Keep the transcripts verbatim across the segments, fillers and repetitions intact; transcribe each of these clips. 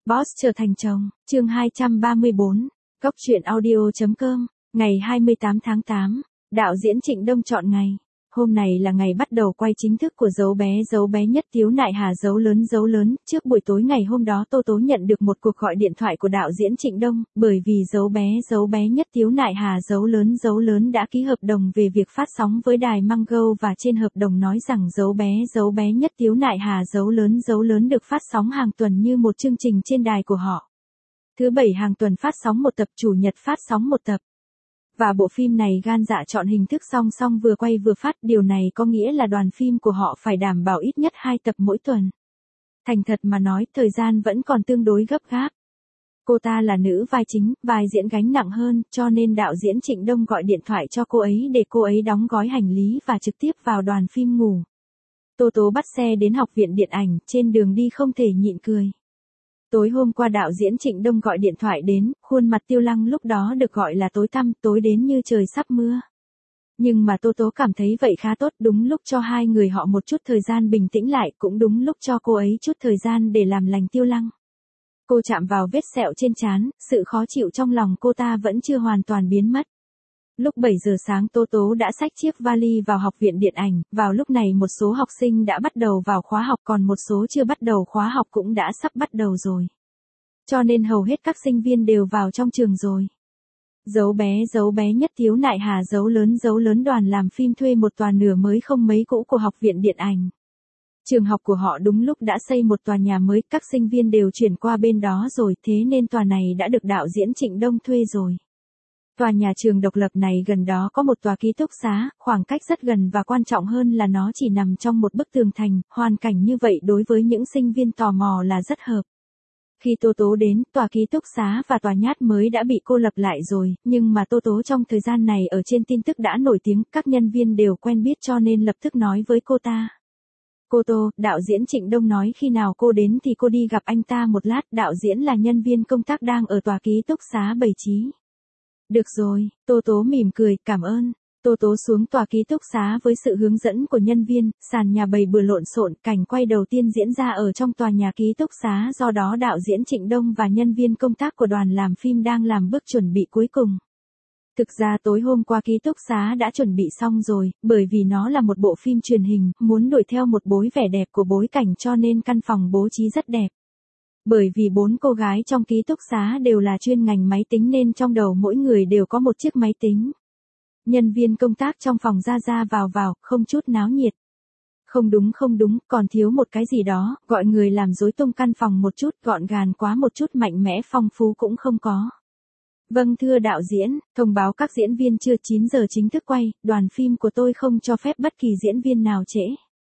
Boss trở thành chồng, chương hai trăm ba mươi bốn, Góc truyện audio chấm com, ngày hai mươi tám tháng tám, đạo diễn Trịnh Đông chọn ngày. Hôm này là ngày bắt đầu quay chính thức của Dấu bé Dấu bé nhất Tiếu Nại Hà Dấu lớn Dấu lớn. Trước buổi tối ngày hôm đó Tô Tố nhận được một cuộc gọi điện thoại của đạo diễn Trịnh Đông, bởi vì Dấu bé Dấu bé nhất Tiếu Nại Hà Dấu lớn Dấu lớn đã ký hợp đồng về việc phát sóng với đài Mango, và trên hợp đồng nói rằng Dấu bé Dấu bé nhất Tiếu Nại Hà Dấu lớn Dấu lớn được phát sóng hàng tuần như một chương trình trên đài của họ. Thứ bảy hàng tuần phát sóng một tập, chủ nhật phát sóng một tập. Và bộ phim này gan dạ chọn hình thức song song vừa quay vừa phát, điều này có nghĩa là đoàn phim của họ phải đảm bảo ít nhất hai tập mỗi tuần. Thành thật mà nói, thời gian vẫn còn tương đối gấp gáp. Cô ta là nữ vai chính, vai diễn gánh nặng hơn, cho nên đạo diễn Trịnh Đông gọi điện thoại cho cô ấy để cô ấy đóng gói hành lý và trực tiếp vào đoàn phim ngủ. Tô Tố bắt xe đến học viện điện ảnh, trên đường đi không thể nhịn cười. Tối hôm qua đạo diễn Trịnh Đông gọi điện thoại đến, khuôn mặt Tiêu Lăng lúc đó được gọi là tối tăm, tối đến như trời sắp mưa. Nhưng mà Tô Tố cảm thấy vậy khá tốt, đúng lúc cho hai người họ một chút thời gian bình tĩnh lại, cũng đúng lúc cho cô ấy chút thời gian để làm lành Tiêu Lăng. Cô chạm vào vết sẹo trên trán, sự khó chịu trong lòng cô ta vẫn chưa hoàn toàn biến mất. Lúc bảy giờ sáng Tô Tố đã xách chiếc vali vào học viện điện ảnh, vào lúc này một số học sinh đã bắt đầu vào khóa học, còn một số chưa bắt đầu khóa học cũng đã sắp bắt đầu rồi. Cho nên hầu hết các sinh viên đều vào trong trường rồi. Dấu bé Dấu bé nhất Tiếu Nại Hà Dấu lớn Dấu lớn đoàn làm phim thuê một tòa nửa mới không mấy cũ của học viện điện ảnh. Trường học của họ đúng lúc đã xây một tòa nhà mới, các sinh viên đều chuyển qua bên đó rồi, thế nên tòa này đã được đạo diễn Trịnh Đông thuê rồi. Tòa nhà trường độc lập này gần đó có một tòa ký túc xá, khoảng cách rất gần và quan trọng hơn là nó chỉ nằm trong một bức tường thành, hoàn cảnh như vậy đối với những sinh viên tò mò là rất hợp. Khi Tô Tố đến, tòa ký túc xá và tòa nhát mới đã bị cô lập lại rồi, nhưng mà Tô Tố trong thời gian này ở trên tin tức đã nổi tiếng, các nhân viên đều quen biết cho nên lập tức nói với cô ta. Cô Tô, đạo diễn Trịnh Đông nói khi nào cô đến thì cô đi gặp anh ta một lát, đạo diễn là nhân viên công tác đang ở tòa ký túc xá bảy trí. Được rồi, Tô Tố mỉm cười, cảm ơn. Tô Tố xuống tòa ký túc xá với sự hướng dẫn của nhân viên, sàn nhà bày bừa lộn xộn, cảnh quay đầu tiên diễn ra ở trong tòa nhà ký túc xá, do đó đạo diễn Trịnh Đông và nhân viên công tác của đoàn làm phim đang làm bước chuẩn bị cuối cùng. Thực ra tối hôm qua ký túc xá đã chuẩn bị xong rồi, bởi vì nó là một bộ phim truyền hình, muốn đuổi theo một bối vẻ đẹp của bối cảnh cho nên căn phòng bố trí rất đẹp. Bởi vì bốn cô gái trong ký túc xá đều là chuyên ngành máy tính nên trong đầu mỗi người đều có một chiếc máy tính. Nhân viên công tác trong phòng ra ra vào vào, không chút náo nhiệt. Không đúng không đúng, còn thiếu một cái gì đó, gọi người làm rối tung căn phòng một chút, gọn gàng quá một chút, mạnh mẽ phong phú cũng không có. Vâng thưa đạo diễn, thông báo các diễn viên chưa, chín giờ chính thức quay, đoàn phim của tôi không cho phép bất kỳ diễn viên nào trễ.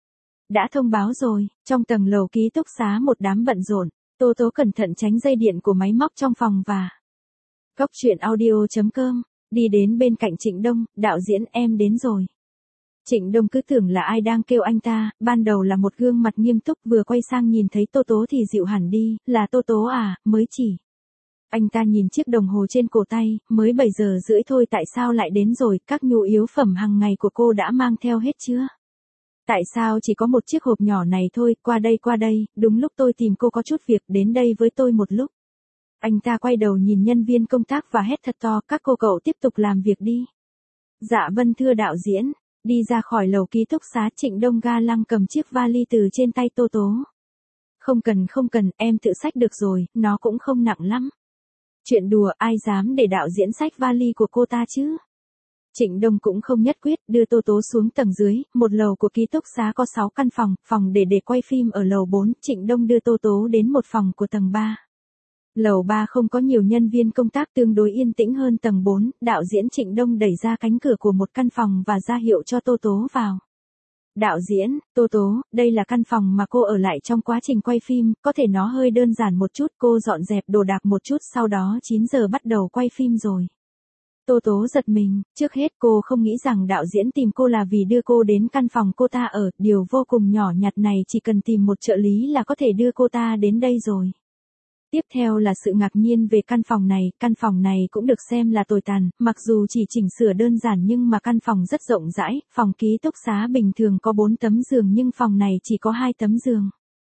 Đã thông báo rồi, trong tầng lầu ký túc xá một đám bận rộn. Tô Tố cẩn thận tránh dây điện của máy móc trong phòng và Góc truyện audio chấm com, đi đến bên cạnh Trịnh Đông, đạo diễn em đến rồi. Trịnh Đông cứ tưởng là ai đang kêu anh ta, ban đầu là một gương mặt nghiêm túc, vừa quay sang nhìn thấy Tô Tố thì dịu hẳn đi, là Tô Tố à, mới chỉ. Anh ta nhìn chiếc đồng hồ trên cổ tay, mới bảy giờ rưỡi thôi tại sao lại đến rồi, các nhu yếu phẩm hàng ngày của cô đã mang theo hết chưa? Tại sao chỉ có một chiếc hộp nhỏ này thôi, qua đây qua đây, đúng lúc tôi tìm cô có chút việc, đến đây với tôi một lúc. Anh ta quay đầu nhìn nhân viên công tác và hét thật to, các cô cậu tiếp tục làm việc đi. Dạ vâng thưa đạo diễn, đi ra khỏi lầu ký túc xá Trịnh Đông ga lăng cầm chiếc vali từ trên tay Tô Tố. Không cần không cần, em tự xách được rồi, nó cũng không nặng lắm. Chuyện đùa, ai dám để đạo diễn xách vali của cô ta chứ? Trịnh Đông cũng không nhất quyết, đưa Tô Tố xuống tầng dưới, một lầu của ký túc xá có sáu căn phòng, phòng để để quay phim ở lầu bốn, Trịnh Đông đưa Tô Tố đến một phòng của tầng ba. Lầu ba không có nhiều nhân viên công tác, tương đối yên tĩnh hơn tầng bốn, đạo diễn Trịnh Đông đẩy ra cánh cửa của một căn phòng và ra hiệu cho Tô Tố vào. Đạo diễn, Tô Tố, đây là căn phòng mà cô ở lại trong quá trình quay phim, có thể nó hơi đơn giản một chút, cô dọn dẹp đồ đạc một chút, sau đó chín giờ bắt đầu quay phim rồi. Tô Tố giật mình, trước hết cô không nghĩ rằng đạo diễn tìm cô là vì đưa cô đến căn phòng cô ta ở, điều vô cùng nhỏ nhặt này chỉ cần tìm một trợ lý là có thể đưa cô ta đến đây rồi. Tiếp theo là sự ngạc nhiên về căn phòng này, căn phòng này cũng được xem là tồi tàn, mặc dù chỉ chỉnh sửa đơn giản nhưng mà căn phòng rất rộng rãi, phòng ký túc xá bình thường có bốn tấm giường nhưng phòng này chỉ có hai tấm giường.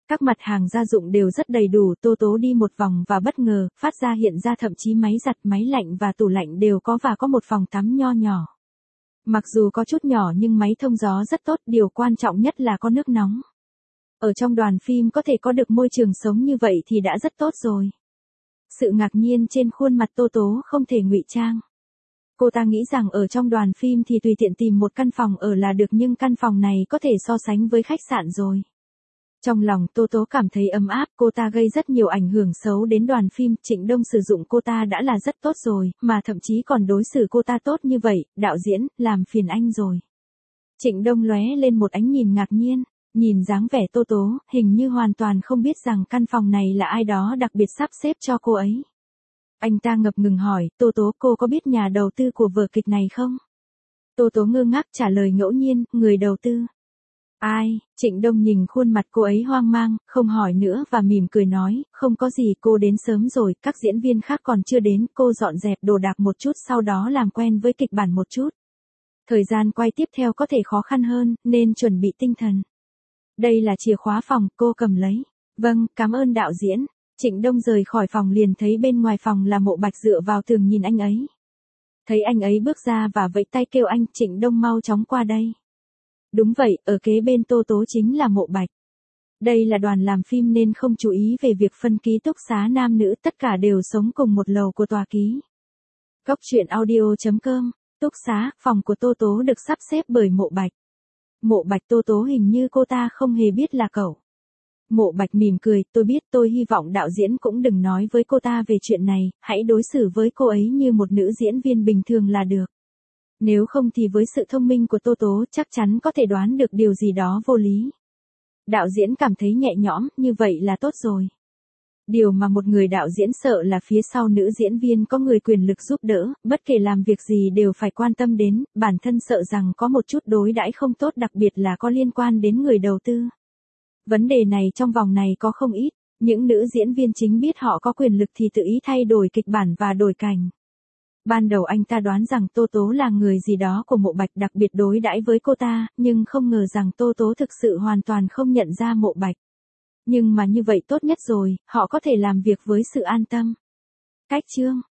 Các mặt hàng gia dụng đều rất đầy đủ, Tô Tố đi một vòng và bất ngờ, phát ra hiện ra thậm chí máy giặt, máy lạnh và tủ lạnh đều có và có một phòng tắm nho nhỏ. Mặc dù có chút nhỏ nhưng máy thông gió rất tốt, điều quan trọng nhất là có nước nóng. Ở trong đoàn phim có thể có được môi trường sống như vậy thì đã rất tốt rồi. Sự ngạc nhiên trên khuôn mặt Tô Tố không thể ngụy trang. Cô ta nghĩ rằng ở trong đoàn phim thì tùy tiện tìm một căn phòng ở là được nhưng căn phòng này có thể so sánh với khách sạn rồi. Trong lòng Tô Tố cảm thấy ấm áp, cô ta gây rất nhiều ảnh hưởng xấu đến đoàn phim, Trịnh Đông sử dụng cô ta đã là rất tốt rồi, mà thậm chí còn đối xử cô ta tốt như vậy, đạo diễn, làm phiền anh rồi. Trịnh Đông lóe lên một ánh nhìn ngạc nhiên, nhìn dáng vẻ Tô Tố, hình như hoàn toàn không biết rằng căn phòng này là ai đó đặc biệt sắp xếp cho cô ấy. Anh ta ngập ngừng hỏi, Tô Tố, cô có biết nhà đầu tư của vở kịch này không? Tô Tố ngơ ngác trả lời ngẫu nhiên, người đầu tư. Ai? Trịnh Đông nhìn khuôn mặt cô ấy hoang mang, không hỏi nữa và mỉm cười nói, không có gì, cô đến sớm rồi, các diễn viên khác còn chưa đến, cô dọn dẹp đồ đạc một chút sau đó làm quen với kịch bản một chút. Thời gian quay tiếp theo có thể khó khăn hơn, nên chuẩn bị tinh thần. Đây là chìa khóa phòng, cô cầm lấy. Vâng, cảm ơn đạo diễn. Trịnh Đông rời khỏi phòng liền thấy bên ngoài phòng là Mộ Bạch dựa vào tường nhìn anh ấy. Thấy anh ấy bước ra và vẫy tay kêu anh, Trịnh Đông mau chóng qua đây. Đúng vậy, ở kế bên Tô Tố chính là Mộ Bạch. Đây là đoàn làm phim nên không chú ý về việc phân ký túc xá nam nữ, tất cả đều sống cùng một lầu của tòa ký. Góc truyện audio chấm com, túc xá, phòng của Tô Tố được sắp xếp bởi Mộ Bạch. Mộ Bạch, Tô Tố hình như cô ta không hề biết là cậu. Mộ Bạch mỉm cười, tôi biết, tôi hy vọng đạo diễn cũng đừng nói với cô ta về chuyện này, hãy đối xử với cô ấy như một nữ diễn viên bình thường là được. Nếu không thì với sự thông minh của Tô Tố chắc chắn có thể đoán được điều gì đó vô lý. Đạo diễn cảm thấy nhẹ nhõm, như vậy là tốt rồi. Điều mà một người đạo diễn sợ là phía sau nữ diễn viên có người quyền lực giúp đỡ, bất kể làm việc gì đều phải quan tâm đến, bản thân sợ rằng có một chút đối đãi không tốt, đặc biệt là có liên quan đến người đầu tư. Vấn đề này trong vòng này có không ít, những nữ diễn viên chính biết họ có quyền lực thì tự ý thay đổi kịch bản và đổi cảnh. Ban đầu anh ta đoán rằng Tô Tố là người gì đó của Mộ Bạch đặc biệt đối đãi với cô ta, nhưng không ngờ rằng Tô Tố thực sự hoàn toàn không nhận ra Mộ Bạch. Nhưng mà như vậy tốt nhất rồi, họ có thể làm việc với sự an tâm. Cách chương